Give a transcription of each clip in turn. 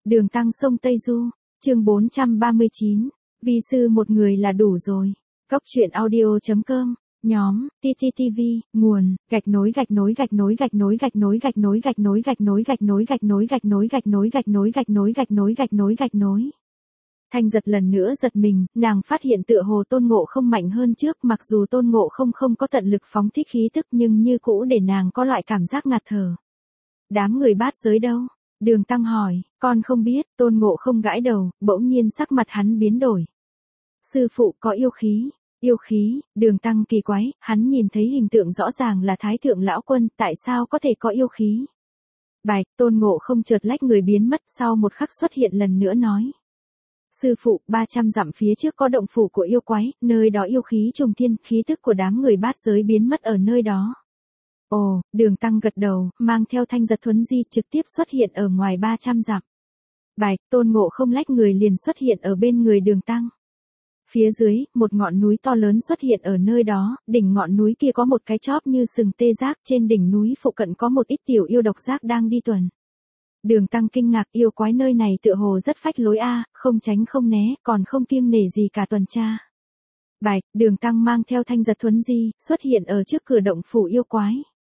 Đường Tăng sông Tây Du, chương 439, vi sư một người là đủ rồi. Cốc truyện audio.com, nhóm, TTTV, nguồn, gạch nối. Thanh giật lần nữa giật mình, nàng phát hiện tựa hồ Tôn Ngộ không mạnh hơn trước, mặc dù Tôn Ngộ không có tận lực phóng thích khí tức nhưng như cũ để nàng có loại cảm giác ngạt thở. Đám người bát giới đâu? Đường Tăng hỏi, con không biết. Tôn Ngộ không gãi đầu, bỗng nhiên sắc mặt hắn biến đổi. Sư phụ có yêu khí. Yêu khí? Đường Tăng kỳ quái, hắn nhìn thấy hình tượng rõ ràng là Thái Thượng Lão Quân, tại sao có thể có yêu khí? Bạch, Tôn Ngộ không chợt lách người biến mất, sau một khắc xuất hiện lần nữa nói. Sư phụ, 300 dặm phía trước có động phủ của yêu quái, nơi đó yêu khí trùng thiên, khí tức của đám người bát giới biến mất ở nơi đó. Ồ, Đường Tăng gật đầu, mang theo Thanh Giật Thuấn Di trực tiếp xuất hiện ở ngoài 300 dặm. Bạch, Tôn Ngộ không lách người liền xuất hiện ở bên người Đường Tăng. Phía dưới, một ngọn núi to lớn xuất hiện ở nơi đó, đỉnh ngọn núi kia có một cái chóp như sừng tê giác, trên đỉnh núi phụ cận có một ít tiểu yêu độc giác đang đi tuần. Đường Tăng kinh ngạc, yêu quái nơi này tựa hồ rất phách lối a, không tránh không né, còn không kiêng nể gì cả tuần tra. Bạch, Đường Tăng mang theo Thanh Giật Thuấn Di, xuất hiện ở trước cửa động phủ yêu quái.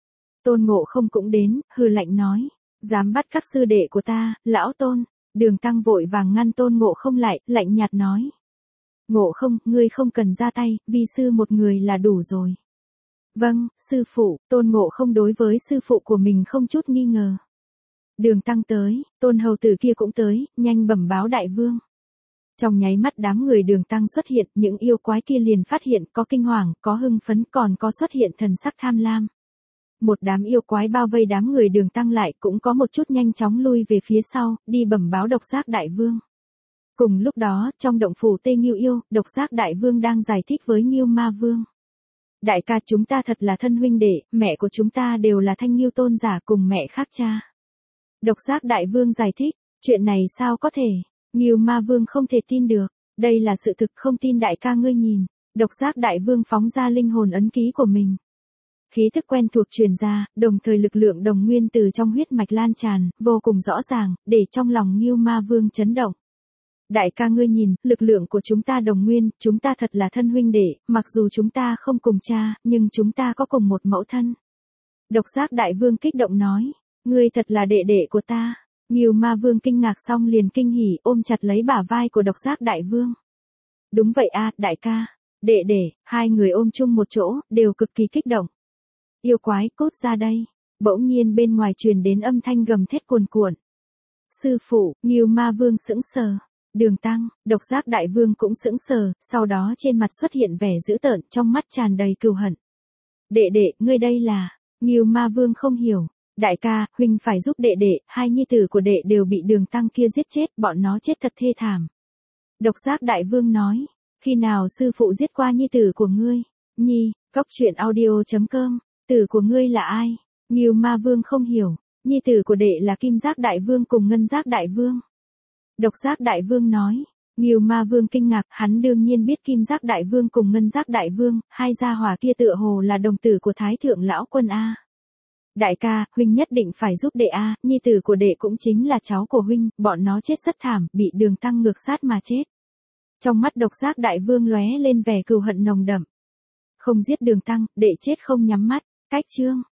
Tôn Ngộ không cũng đến, hừ lạnh nói, dám bắt các sư đệ của ta, lão Tôn. Đường Tăng vội vàng ngăn Tôn Ngộ không lại, lạnh nhạt nói. Ngộ không, ngươi không cần ra tay, vi sư một người là đủ rồi. Vâng, sư phụ. Tôn Ngộ không đối với sư phụ của mình không chút nghi ngờ. Đường Tăng tới, Tôn hầu tử kia cũng tới, nhanh bẩm báo đại vương. Trong nháy mắt đám người Đường Tăng xuất hiện, những yêu quái kia liền phát hiện có kinh hoàng, có hưng phấn, còn có xuất hiện thần sắc tham lam. Một đám yêu quái bao vây đám người Đường Tăng lại, cũng có một chút nhanh chóng lui về phía sau, đi bẩm báo độc giác đại vương. Cùng lúc đó, trong động phủ Tây Ngưu Yêu, độc giác đại vương đang giải thích với Ngưu Ma Vương. Đại ca, chúng ta thật là thân huynh đệ, mẹ của chúng ta đều là Thanh Ngưu tôn giả cùng mẹ khác cha. Độc giác đại vương giải thích, chuyện này sao có thể? Ngưu Ma Vương không thể tin được, đây là sự thực, không tin đại ca ngươi nhìn. Độc giác đại vương phóng ra linh hồn ấn ký của mình. Khí thức quen thuộc truyền ra, đồng thời lực lượng đồng nguyên từ trong huyết mạch lan tràn, vô cùng rõ ràng, để trong lòng Ngưu Ma Vương chấn động. Đại ca ngươi nhìn, lực lượng của chúng ta đồng nguyên, chúng ta thật là thân huynh đệ, mặc dù chúng ta không cùng cha, nhưng chúng ta có cùng một mẫu thân. Độc giác đại vương kích động nói, ngươi thật là đệ đệ của ta. Ngưu Ma Vương kinh ngạc xong liền kinh hỉ, ôm chặt lấy bả vai của độc giác đại vương. Đúng vậy a, đại ca, đệ đệ, hai người ôm chung một chỗ, đều cực kỳ kích động. Yêu quái, cút ra đây. Bỗng nhiên bên ngoài truyền đến âm thanh gầm thét cuồn cuộn. Sư phụ, Ngưu Ma Vương sững sờ. Đường Tăng, độc giác đại vương cũng sững sờ, sau đó trên mặt xuất hiện vẻ dữ tợn, trong mắt tràn đầy cừu hận. Đệ đệ, ngươi đây là... Ngưu Ma Vương không hiểu. Đại ca, huynh phải giúp đệ đệ, hai nhi tử của đệ đều bị Đường Tăng kia giết chết, bọn nó chết thật thê thảm. Độc giác đại vương nói, khi nào sư phụ giết qua nhi tử của ngươi? Nhi, cốc truyện audio.com, tử của ngươi là ai? Ngưu Ma Vương không hiểu, nhi tử của đệ là Kim Giác đại vương cùng Ngân Giác đại vương. Độc giác đại vương nói, Ngưu Ma Vương kinh ngạc, hắn đương nhiên biết Kim Giác đại vương cùng Ngân Giác đại vương, hai gia hỏa kia tựa hồ là đồng tử của Thái Thượng Lão Quân a. Đại ca, huynh nhất định phải giúp đệ a, nhi tử của đệ cũng chính là cháu của huynh, bọn nó chết rất thảm, bị Đường Tăng ngược sát mà chết. Trong mắt độc giác đại vương lóe lên vẻ cừu hận nồng đậm. Không giết Đường Tăng, đệ chết không nhắm mắt. Cách chương